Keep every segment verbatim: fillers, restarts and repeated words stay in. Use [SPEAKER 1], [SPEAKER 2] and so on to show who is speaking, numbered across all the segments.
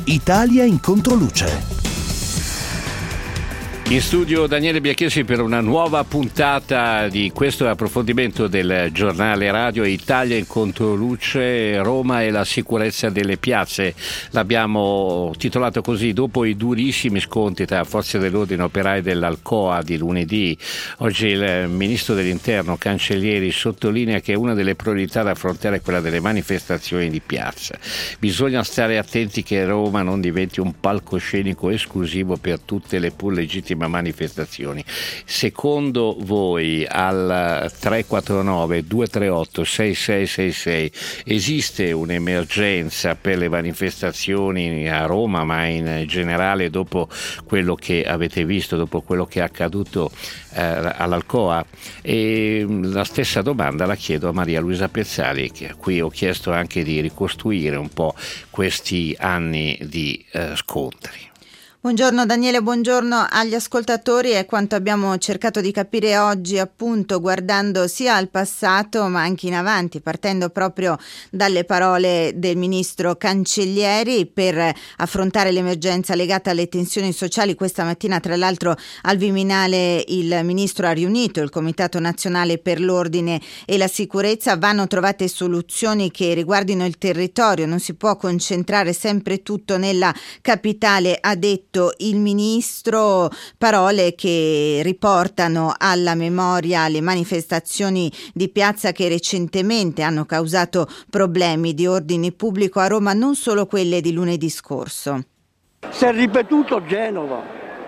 [SPEAKER 1] Italia in controluce.
[SPEAKER 2] In studio Daniele Biachesi per una nuova puntata di questo approfondimento del giornale radio Italia in controluce, Roma e la sicurezza delle piazze. L'abbiamo titolato così dopo i durissimi scontri tra forze dell'ordine e operai dell'Alcoa di lunedì. Oggi il ministro dell'Interno Cancellieri sottolinea che una delle priorità da affrontare è quella delle manifestazioni di piazza. Bisogna stare attenti che Roma non diventi un palcoscenico esclusivo per tutte le pur legittime manifestazioni. Secondo voi al tre quattro nove due tre otto sei sei sei sei esiste un'emergenza per le manifestazioni a Roma, ma in generale dopo quello che avete visto, dopo quello che è accaduto eh, all'Alcoa? E la stessa domanda la chiedo a Maria Luisa Pezzali, che a cui ho chiesto anche di ricostruire un po' questi anni di eh, scontri.
[SPEAKER 3] Buongiorno Daniele, buongiorno agli ascoltatori. È quanto abbiamo cercato di capire oggi, appunto guardando sia al passato ma anche in avanti, partendo proprio dalle parole del ministro Cancellieri per affrontare l'emergenza legata alle tensioni sociali. Questa mattina tra l'altro al Viminale il ministro ha riunito il Comitato Nazionale per l'Ordine e la Sicurezza. Vanno trovate soluzioni che riguardino il territorio, non si può concentrare sempre tutto nella capitale, ha detto il ministro, parole che riportano alla memoria le manifestazioni di piazza che recentemente hanno causato problemi di ordine pubblico a Roma, non solo quelle di lunedì scorso.
[SPEAKER 4] Si è ripetuto Genova,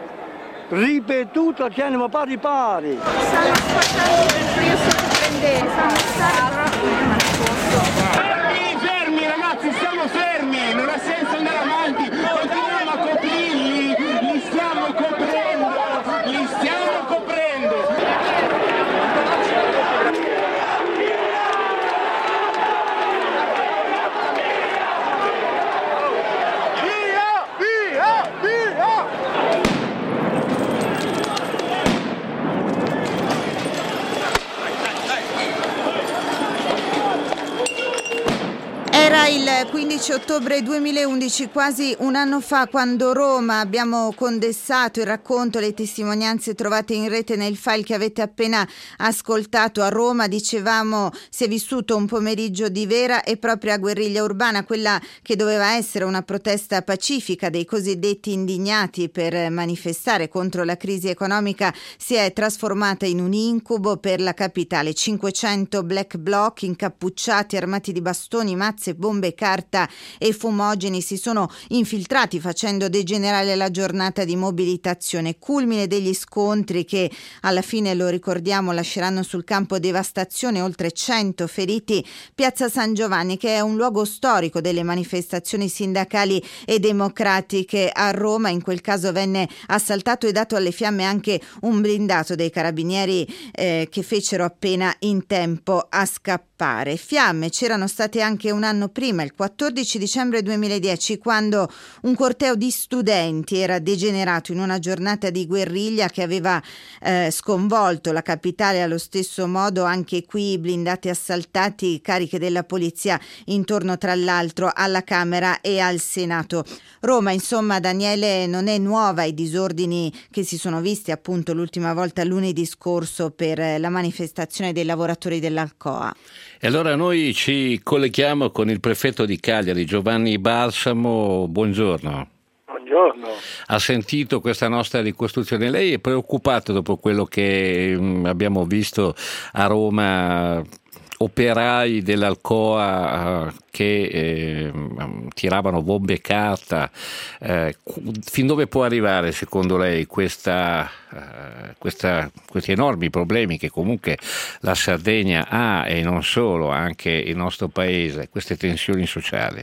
[SPEAKER 4] ripetuto Genova pari pari.
[SPEAKER 5] Stanno ascoltando per frio sorprendente, stanno stare
[SPEAKER 6] Fermi, fermi ragazzi, stiamo fermi, non ha senso andare avanti, continuiamo a coprirli, li stiamo coprendo, li stiamo coprendo. Via, via, via!
[SPEAKER 3] Era il quindici ottobre duemilaundici, quasi un anno fa, quando Roma abbiamo condensato il racconto, le testimonianze trovate in rete nel file che avete appena ascoltato. A Roma, dicevamo, si è vissuto un pomeriggio di vera e propria guerriglia urbana, quella che doveva essere una protesta pacifica dei cosiddetti indignati per manifestare contro la crisi economica si è trasformata in un incubo per la capitale. cinquecento black bloc incappucciati, armati di bastoni, mazze, bombe, carta e fumogeni si sono infiltrati facendo degenerare la giornata di mobilitazione, culmine degli scontri che alla fine, lo ricordiamo, lasceranno sul campo devastazione, oltre cento feriti. Piazza San Giovanni, che è un luogo storico delle manifestazioni sindacali e democratiche a Roma, in quel caso venne assaltato e dato alle fiamme anche un blindato dei carabinieri eh, che fecero appena in tempo a scappare. Fiamme c'erano state anche un anno prima, il quattordici dicembre duemiladieci, quando un corteo di studenti era degenerato in una giornata di guerriglia che aveva eh, sconvolto la capitale. Allo stesso modo anche qui blindati assaltati, cariche della polizia intorno tra l'altro alla Camera e al Senato. Roma, insomma, Daniele, non è nuova ai disordini che si sono visti appunto l'ultima volta lunedì scorso per la manifestazione dei lavoratori dell'Alcoa.
[SPEAKER 2] E allora noi ci colleghiamo con il prefetto di Cagliari, Giovanni Balsamo. Buongiorno.
[SPEAKER 4] Buongiorno.
[SPEAKER 2] Ha sentito questa nostra ricostruzione. Lei è preoccupato dopo quello che abbiamo visto a Roma, operai dell'Alcoa che eh, tiravano bombe e carta. Eh, fin dove può arrivare secondo lei questa, eh, questa, questi enormi problemi che comunque la Sardegna ha, e non solo, anche il nostro paese, queste tensioni sociali?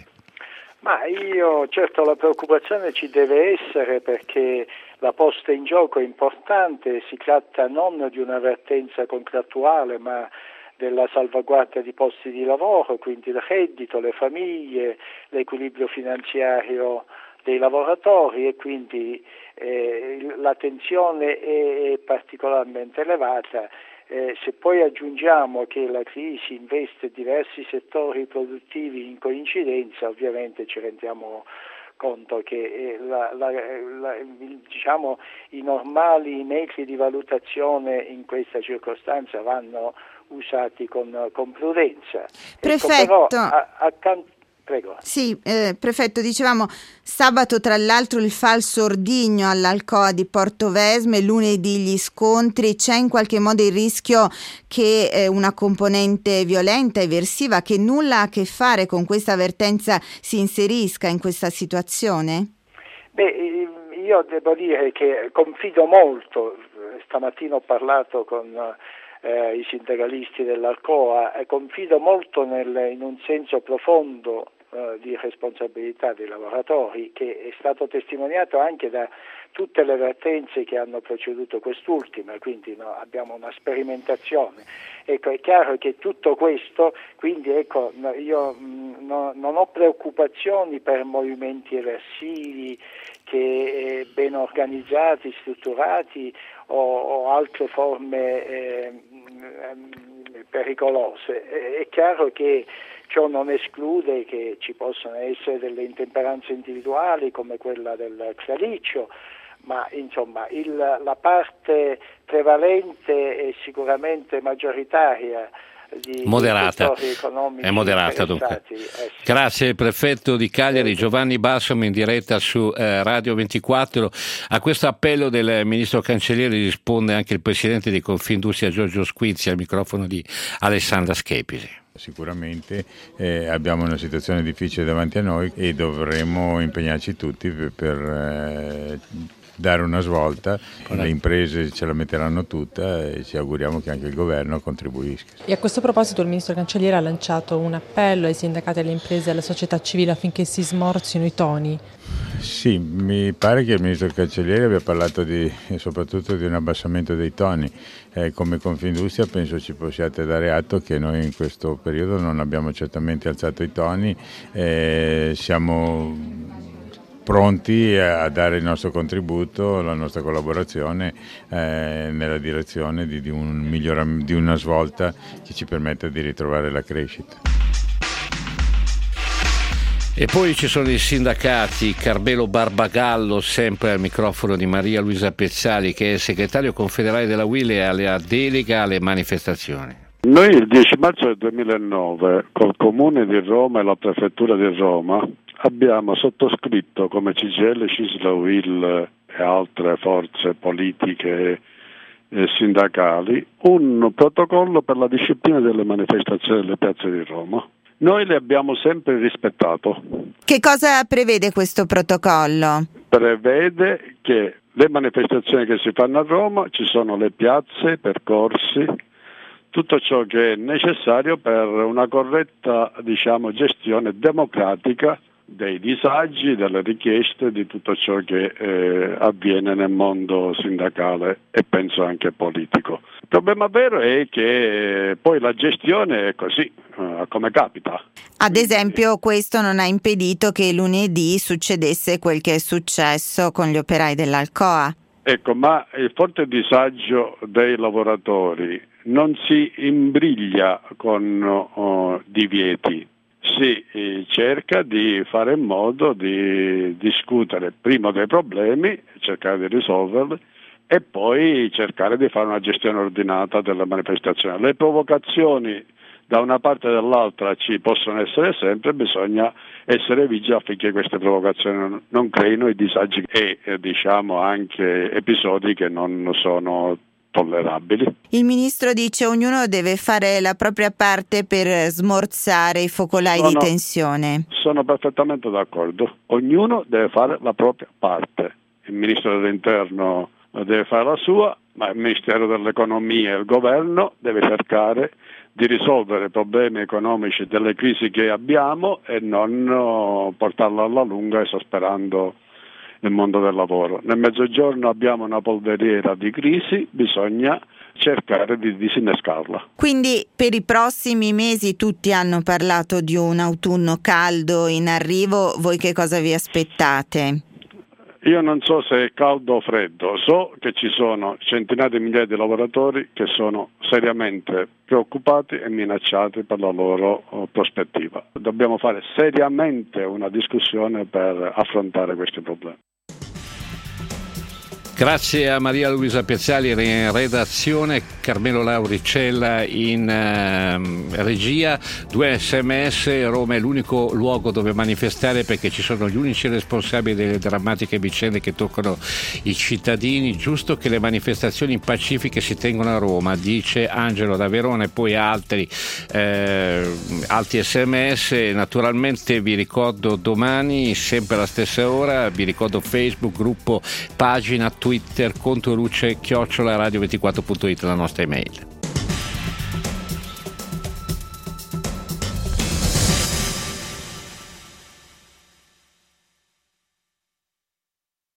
[SPEAKER 7] Ma io, certo, la preoccupazione ci deve essere, perché la posta in gioco è importante. Si tratta non di un'avvertenza contrattuale, ma della salvaguardia di posti di lavoro, quindi il reddito, le famiglie, l'equilibrio finanziario dei lavoratori, e quindi eh, la tensione è particolarmente elevata. Eh, se poi aggiungiamo che la crisi investe diversi settori produttivi in coincidenza, ovviamente ci rendiamo conto che la, la, la, diciamo, i normali metri di valutazione in questa circostanza vanno usati con, con prudenza.
[SPEAKER 3] Prefetto.
[SPEAKER 7] Ecco, però, a, accanto Prego.
[SPEAKER 3] Sì, eh, prefetto, dicevamo sabato tra l'altro il falso ordigno all'Alcoa di Portovesme, lunedì gli scontri. C'è in qualche modo il rischio che eh, una componente violenta, eversiva, che nulla ha a che fare con questa avvertenza, si inserisca in questa situazione?
[SPEAKER 7] Beh, io devo dire che confido molto, stamattina ho parlato con eh, i sindacalisti dell'Alcoa e confido molto nel, in un senso profondo di responsabilità dei lavoratori, che è stato testimoniato anche da tutte le vertenze che hanno preceduto quest'ultima, quindi no, abbiamo una sperimentazione. Ecco, è chiaro che tutto questo, quindi ecco, no, io mh, no, non ho preoccupazioni per movimenti eversivi che eh, ben organizzati, strutturati o, o altre forme eh, mh, pericolose. È, è chiaro che ciò non esclude che ci possano essere delle intemperanze individuali come quella del Xaliccio, ma insomma il, la parte prevalente e sicuramente maggioritaria di
[SPEAKER 2] moderata,
[SPEAKER 7] economici
[SPEAKER 2] è moderata dunque.
[SPEAKER 7] Eh sì.
[SPEAKER 2] Grazie prefetto di Cagliari Giovanni Balsamo, in diretta su eh, Radio ventiquattro. A questo appello del ministro Cancellieri risponde anche il presidente di Confindustria Giorgio Squinzi al microfono di Alessandra Schepisi.
[SPEAKER 8] Sicuramente eh, abbiamo una situazione difficile davanti a noi e dovremo impegnarci tutti per, per eh, dare una svolta. Le imprese ce la metteranno tutta e ci auguriamo che anche il governo contribuisca.
[SPEAKER 9] E a questo proposito il ministro Cancellieri ha lanciato un appello ai sindacati, alle imprese e alla società civile affinché si smorzino i toni.
[SPEAKER 8] Sì, mi pare che il ministro Cancellieri abbia parlato di, soprattutto di un abbassamento dei toni. Eh, come Confindustria penso ci possiate dare atto che noi in questo periodo non abbiamo certamente alzato i toni, eh, siamo pronti a dare il nostro contributo, la nostra collaborazione eh, nella direzione di, di, un miglioram- di una svolta che ci permetta di ritrovare la crescita.
[SPEAKER 2] E poi ci sono i sindacati, Carbelo Barbagallo, sempre al microfono di Maria Luisa Pezzali, che è segretario confederale della U I L e alla delega alle manifestazioni.
[SPEAKER 10] Noi il dieci marzo del duemilanove col Comune di Roma e la Prefettura di Roma abbiamo sottoscritto come C G I L, C I S L, U I L e altre forze politiche e sindacali un protocollo per la disciplina delle manifestazioni nelle piazze di Roma. Noi le abbiamo sempre rispettato.
[SPEAKER 3] Che cosa prevede questo protocollo?
[SPEAKER 10] Prevede che le manifestazioni che si fanno a Roma, ci sono le piazze, percorsi, tutto ciò che è necessario per una corretta, diciamo, gestione democratica dei disagi, delle richieste, di tutto ciò che eh, avviene nel mondo sindacale e penso anche politico. Il problema vero è che poi la gestione è così, eh, come capita.
[SPEAKER 3] Ad esempio questo non ha impedito che lunedì succedesse quel che è successo con gli operai dell'Alcoa.
[SPEAKER 10] Ecco, ma il forte disagio dei lavoratori non si imbriglia con oh, divieti. Si eh, cerca di fare in modo di discutere prima dei problemi, cercare di risolverli e poi cercare di fare una gestione ordinata della manifestazione. Le provocazioni da una parte e dall'altra ci possono essere sempre, bisogna essere vigili affinché queste provocazioni non, non creino i disagi e eh, diciamo anche episodi che non sono tollerabili.
[SPEAKER 3] Il ministro dice ognuno deve fare la propria parte per smorzare i focolai
[SPEAKER 10] sono,
[SPEAKER 3] di tensione.
[SPEAKER 10] Sono perfettamente d'accordo. Ognuno deve fare la propria parte. Il ministro dell'Interno deve fare la sua, ma il Ministero dell'Economia e il governo deve cercare di risolvere i problemi economici delle crisi che abbiamo e non portarla alla lunga esasperando il mondo del lavoro. Nel Mezzogiorno abbiamo una polveriera di crisi, bisogna cercare di disinnescarla.
[SPEAKER 3] Quindi per i prossimi mesi tutti hanno parlato di un autunno caldo in arrivo, voi che cosa vi aspettate?
[SPEAKER 10] Io non so se è caldo o freddo, so che ci sono centinaia di migliaia di lavoratori che sono seriamente preoccupati e minacciati per la loro uh, prospettiva. Dobbiamo fare seriamente una discussione per affrontare questi problemi.
[SPEAKER 2] Grazie a Maria Luisa Piazzali in redazione, Carmelo Lauricella in eh, regia. Due sms: Roma è l'unico luogo dove manifestare perché ci sono gli unici responsabili delle drammatiche vicende che toccano i cittadini. Giusto che le manifestazioni pacifiche si tengono a Roma, dice Angelo da Verona, e poi altri, eh, altri sms. Naturalmente vi ricordo domani, sempre alla stessa ora, vi ricordo Facebook, gruppo, pagina, Twitter, Controluce, chiocciola radio ventiquattro punto it, la nostra email.